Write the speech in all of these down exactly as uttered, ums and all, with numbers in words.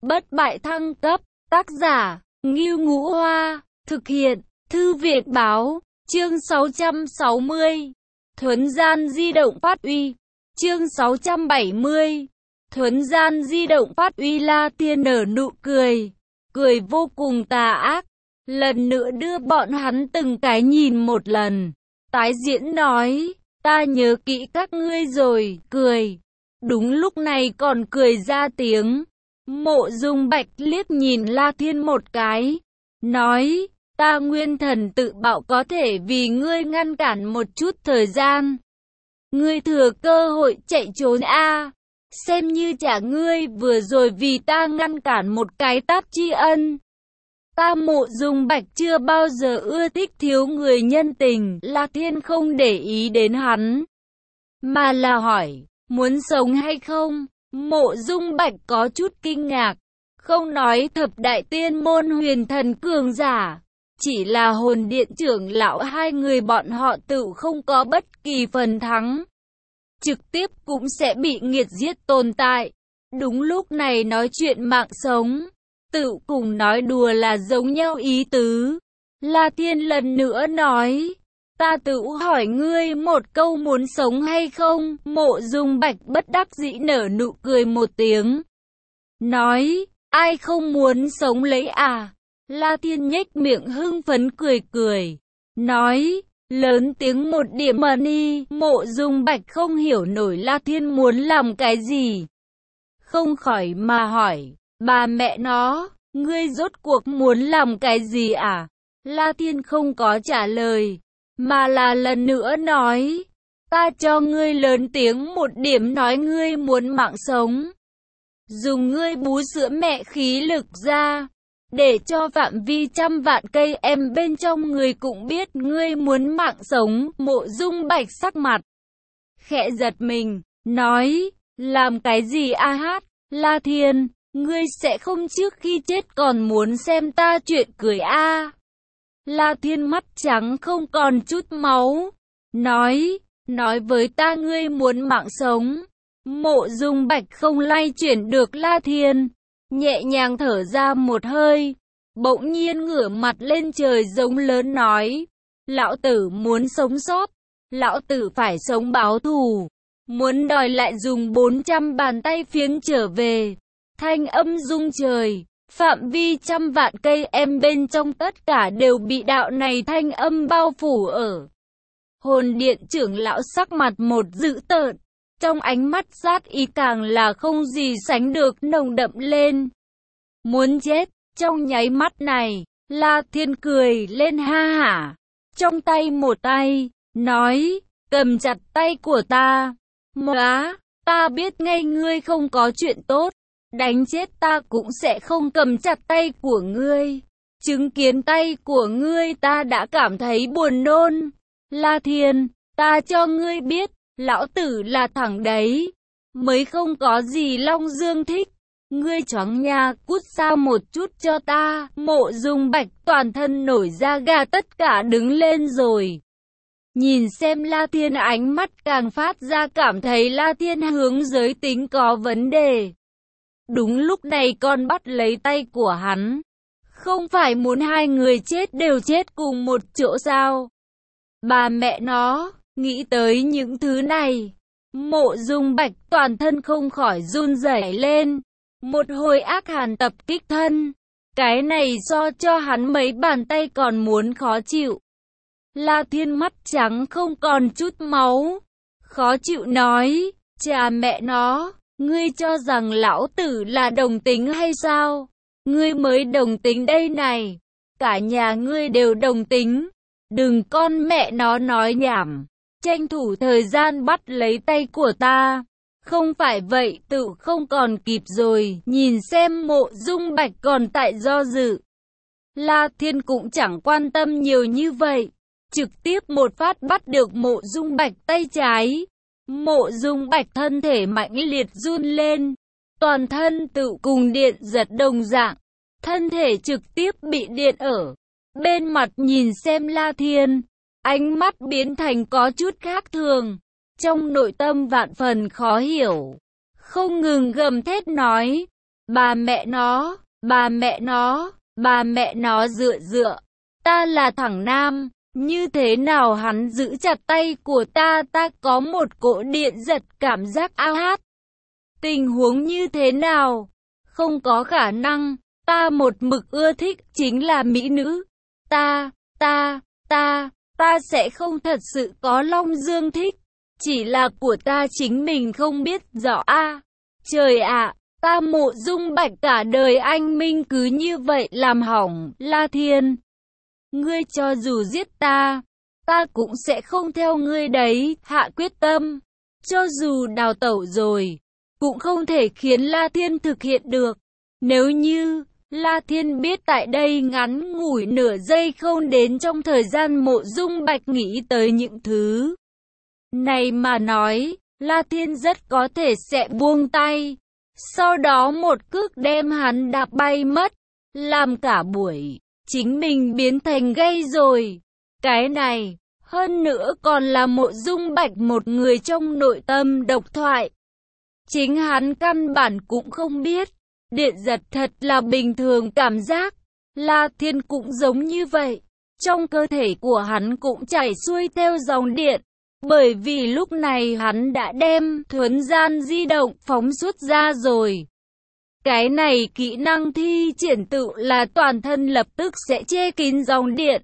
bất bại thăng cấp, tác giả, Ngưu Ngũ Hoa, thực hiện, Thư viện Báo, chương sáu trăm sáu mươi, Thuấn gian di động phát uy, chương sáu trăm bảy mươi, Thuấn gian di động phát uy. La Thiên nở nụ cười, cười vô cùng tà ác, lần nữa đưa bọn hắn từng cái nhìn một lần, tái diễn nói, ta nhớ kỹ các ngươi rồi, cười. Đúng lúc này còn cười ra tiếng. Mộ Dung Bạch liếc nhìn La Thiên một cái, nói, ta nguyên thần tự bạo có thể vì ngươi ngăn cản một chút thời gian. Ngươi thừa cơ hội chạy trốn a, à, xem như trả ngươi vừa rồi vì ta ngăn cản một cái tát tri ân. Ta Mộ Dung Bạch chưa bao giờ ưa thích thiếu người nhân tình. La Thiên không để ý đến hắn, mà là hỏi, muốn sống hay không? Mộ Dung Bạch có chút kinh ngạc, không nói thập đại tiên môn huyền thần cường giả, chỉ là hồn điện trưởng lão hai người bọn họ tự không có bất kỳ phần thắng, trực tiếp cũng sẽ bị nghiệt giết tồn tại. Đúng lúc này nói chuyện mạng sống, tự cùng nói đùa là giống nhau ý tứ. La Thiên lần nữa nói, ta tự hỏi ngươi một câu muốn sống hay không? Mộ Dung Bạch bất đắc dĩ nở nụ cười một tiếng, nói, ai không muốn sống lấy à? La Thiên nhếch miệng hưng phấn cười cười, nói, lớn tiếng một điểm mà đi. Mộ Dung Bạch không hiểu nổi La Thiên muốn làm cái gì, không khỏi mà hỏi, bà mẹ nó, ngươi rốt cuộc muốn làm cái gì à? La Thiên không có trả lời, mà là lần nữa nói, ta cho ngươi lớn tiếng một điểm nói ngươi muốn mạng sống, dùng ngươi bú sữa mẹ khí lực ra, để cho phạm vi trăm vạn cây em bên trong người cũng biết ngươi muốn mạng sống. Mộ Dung Bạch sắc mặt khẽ giật mình, nói, làm cái gì a hát? La Thiên, ngươi sẽ không trước khi chết còn muốn xem ta chuyện cười a? À? La Thiên mắt trắng không còn chút máu, nói, nói với ta ngươi muốn mạng sống. Mộ Dung Bạch không lay chuyển được La Thiên, nhẹ nhàng thở ra một hơi, bỗng nhiên ngửa mặt lên trời giống lớn nói, lão tử muốn sống sót, lão tử phải sống báo thù, muốn đòi lại dùng bốn trăm bàn tay phiến trở về. Thanh âm rung trời, phạm vi trăm vạn cây em bên trong tất cả đều bị đạo này thanh âm bao phủ ở. Hồn điện trưởng lão sắc mặt một dữ tợn, trong ánh mắt sát ý càng là không gì sánh được nồng đậm lên. Muốn chết. Trong nháy mắt này, La Thiên cười lên ha hả, trong tay một tay, nói, cầm chặt tay của ta. Móa, ta biết ngay ngươi không có chuyện tốt, đánh chết ta cũng sẽ không cầm chặt tay của ngươi. Chứng kiến tay của ngươi ta đã cảm thấy buồn nôn. La Thiên, ta cho ngươi biết, lão tử là thẳng đấy, mới không có gì Long Dương thích. Ngươi choáng nha, cút xa một chút cho ta. Mộ Dung Bạch toàn thân nổi da gà tất cả đứng lên rồi. Nhìn xem La Thiên, ánh mắt càng phát ra cảm thấy La Thiên hướng giới tính có vấn đề. Đúng lúc này con bắt lấy tay của hắn, không phải muốn hai người chết đều chết cùng một chỗ sao? Bà mẹ nó, nghĩ tới những thứ này, Mộ Dung Bạch toàn thân không khỏi run rẩy lên. Một hồi ác hàn tập kích thân, cái này so cho hắn mấy bàn tay còn muốn khó chịu. La Thiên mắt trắng không còn chút máu, khó chịu nói, cha mẹ nó, ngươi cho rằng lão tử là đồng tính hay sao? Ngươi mới đồng tính đây này, cả nhà ngươi đều đồng tính, đừng con mẹ nó nói nhảm, tranh thủ thời gian bắt lấy tay của ta. Không phải vậy tự không còn kịp rồi. Nhìn xem Mộ Dung Bạch còn tại do dự, La Thiên cũng chẳng quan tâm nhiều như vậy, trực tiếp một phát bắt được Mộ Dung Bạch tay trái. Mộ Dung Bạch thân thể mãnh liệt run lên, toàn thân tự cùng điện giật đồng dạng, thân thể trực tiếp bị điện ở. Bên mặt nhìn xem La Thiên, ánh mắt biến thành có chút khác thường, trong nội tâm vạn phần khó hiểu, không ngừng gầm thét nói, Bà mẹ nó, bà mẹ nó, bà mẹ nó dựa dựa. Ta là thằng nam, như thế nào hắn giữ chặt tay của ta, ta có một cỗ điện giật cảm giác a hát. Tình huống như thế nào? Không có khả năng, ta một mực ưa thích chính là mỹ nữ. Ta, ta, ta, ta sẽ không thật sự có Long Dương thích. Chỉ là của ta chính mình không biết rõ a. À, trời ạ, ta Mộ Dung Bạch cả đời anh minh cứ như vậy làm hỏng. La Thiên, ngươi cho dù giết ta, ta cũng sẽ không theo ngươi đấy. Hạ quyết tâm, cho dù đào tẩu rồi, cũng không thể khiến La Thiên thực hiện được. Nếu như La Thiên biết tại đây ngắn ngủi nửa giây không đến trong thời gian Mộ Dung Bạch nghĩ tới những thứ này mà nói, La Thiên rất có thể sẽ buông tay, sau đó một cước đem hắn đạp bay mất, làm cả buổi chính mình biến thành gay rồi. Cái này, hơn nữa còn là Mộ Dung Bạch một người trong nội tâm độc thoại. Chính hắn căn bản cũng không biết, điện giật thật là bình thường cảm giác. La Thiên cũng giống như vậy, trong cơ thể của hắn cũng chảy xuôi theo dòng điện. Bởi vì lúc này hắn đã đem thuấn gian di động phóng xuất ra rồi. Cái này kỹ năng thi triển tự là toàn thân lập tức sẽ che kín dòng điện.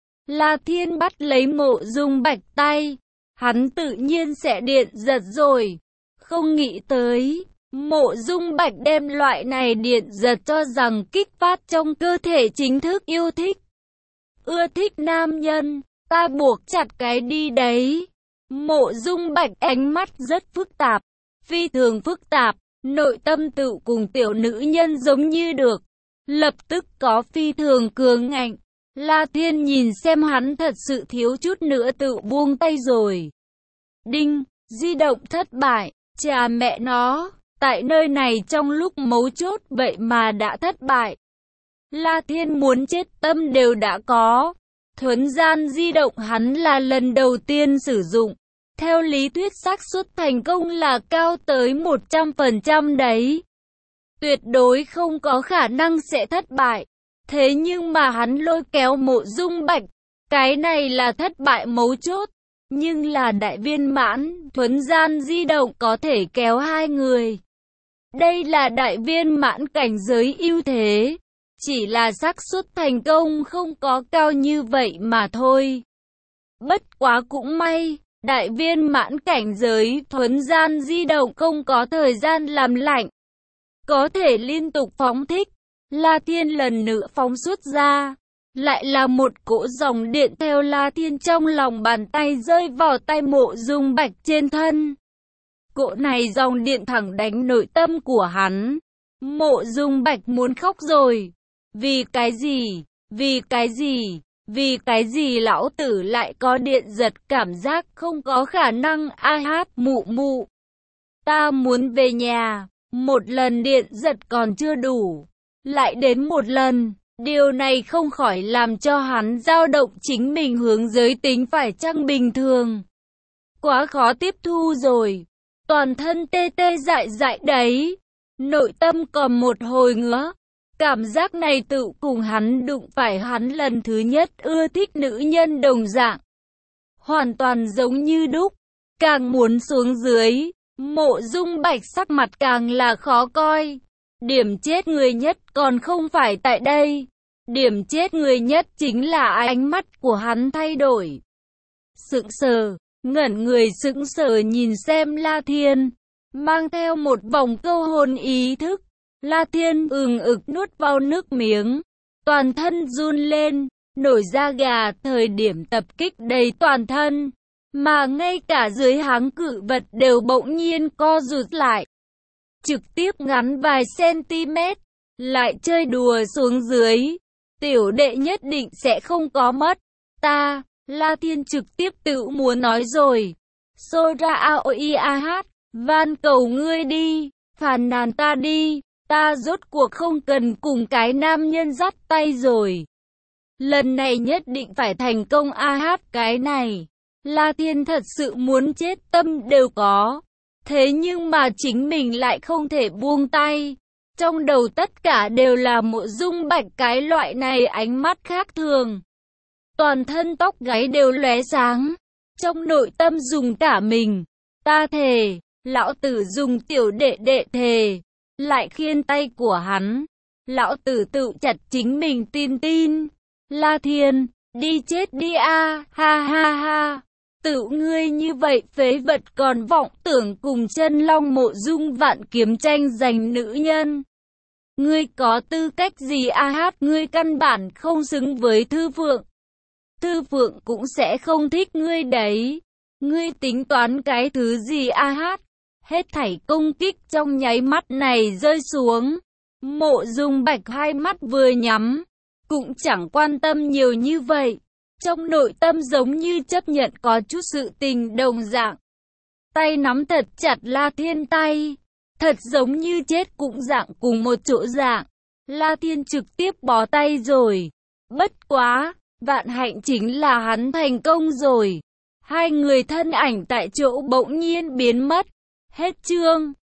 La Thiên bắt lấy Mộ Dung Bạch tay, hắn tự nhiên sẽ điện giật rồi. Không nghĩ tới, Mộ Dung Bạch đem loại này điện giật cho rằng kích phát trong cơ thể chính thức yêu thích. Ưa thích nam nhân, ta buộc chặt cái đi đấy. Mộ Dung Bạch ánh mắt rất phức tạp, phi thường phức tạp, nội tâm tự cùng tiểu nữ nhân giống như được, lập tức có phi thường cường ngạnh. La Thiên nhìn xem hắn thật sự thiếu chút nữa tự buông tay rồi. Đinh, di động thất bại, chà mẹ nó, tại nơi này trong lúc mấu chốt vậy mà đã thất bại. La Thiên muốn chết tâm đều đã có. Thuấn gian di động hắn là lần đầu tiên sử dụng. Theo lý thuyết xác suất thành công là cao tới một trăm phần trăm đấy. Tuyệt đối không có khả năng sẽ thất bại. Thế nhưng mà hắn lôi kéo Mộ Dung Bạch. Cái này là thất bại mấu chốt. Nhưng là đại viên mãn, thuấn gian di động có thể kéo hai người. Đây là đại viên mãn cảnh giới ưu thế. Chỉ là xác suất thành công không có cao như vậy mà thôi. Bất quá cũng may, đại viên mãn cảnh giới thuấn gian di động không có thời gian làm lạnh. Có thể liên tục phóng thích. La Thiên lần nữa phóng xuất ra. Lại là một cỗ dòng điện theo La Thiên trong lòng bàn tay rơi vào tay Mộ Dung Bạch trên thân. Cỗ này dòng điện thẳng đánh nội tâm của hắn. Mộ Dung Bạch muốn khóc rồi. Vì cái gì? Vì cái gì? Vì cái gì lão tử lại có điện giật cảm giác không có khả năng a hát mụ mụ. Ta muốn về nhà. Một lần điện giật còn chưa đủ. Lại đến một lần. Điều này không khỏi làm cho hắn dao động chính mình hướng giới tính phải chăng bình thường. Quá khó tiếp thu rồi. Toàn thân tê tê dại dại đấy. Nội tâm còn một hồi ngứa. Cảm giác này tự cùng hắn đụng phải hắn lần thứ nhất ưa thích nữ nhân đồng dạng. Hoàn toàn giống như đúc. Càng muốn xuống dưới, Mộ Dung Bạch sắc mặt càng là khó coi. Điểm chết người nhất còn không phải tại đây. Điểm chết người nhất chính là ánh mắt của hắn thay đổi. Sững sờ, ngẩn người sững sờ nhìn xem La Thiên, mang theo một vòng câu hồn ý thức. La Thiên ừng ực nuốt vào nước miếng, toàn thân run lên, nổi da gà, thời điểm tập kích đầy toàn thân, mà ngay cả dưới háng cự vật đều bỗng nhiên co rụt lại. Trực tiếp ngắn vài cm, lại chơi đùa xuống dưới, tiểu đệ nhất định sẽ không có mất. Ta, La Thiên trực tiếp tự muốn nói rồi. Sora aoi a hát, van cầu ngươi đi, phàn nàn ta đi. Ta rốt cuộc không cần cùng cái nam nhân dắt tay rồi. Lần này nhất định phải thành công a hát cái này. La Thiên thật sự muốn chết tâm đều có. Thế nhưng mà chính mình lại không thể buông tay. Trong đầu tất cả đều là Mộ Dung Bạch, cái loại này ánh mắt khác thường. Toàn thân tóc gáy đều lóe sáng. Trong nội tâm dùng cả mình. Ta thề, lão tử dùng tiểu đệ đệ thề. Lại khiên tay của hắn. Lão tử tự chặt chính mình tin tin. La Thiên, đi chết đi a, ha ha ha. Tự ngươi như vậy phế vật còn vọng tưởng cùng Chân Long Mộ Dung Vạn Kiếm tranh giành nữ nhân. Ngươi có tư cách gì a hát, ngươi căn bản không xứng với Thư Phượng. Thư Phượng cũng sẽ không thích ngươi đấy. Ngươi tính toán cái thứ gì a hát? Hết thảy công kích trong nháy mắt này rơi xuống. Mộ Dung Bạch hai mắt vừa nhắm, cũng chẳng quan tâm nhiều như vậy. Trong nội tâm giống như chấp nhận có chút sự tình đồng dạng. Tay nắm thật chặt La Thiên tay. Thật giống như chết cũng dạng cùng một chỗ dạng. La Thiên trực tiếp bó tay rồi. Bất quá, vạn hạnh chính là hắn thành công rồi. Hai người thân ảnh tại chỗ bỗng nhiên biến mất. Hết chương.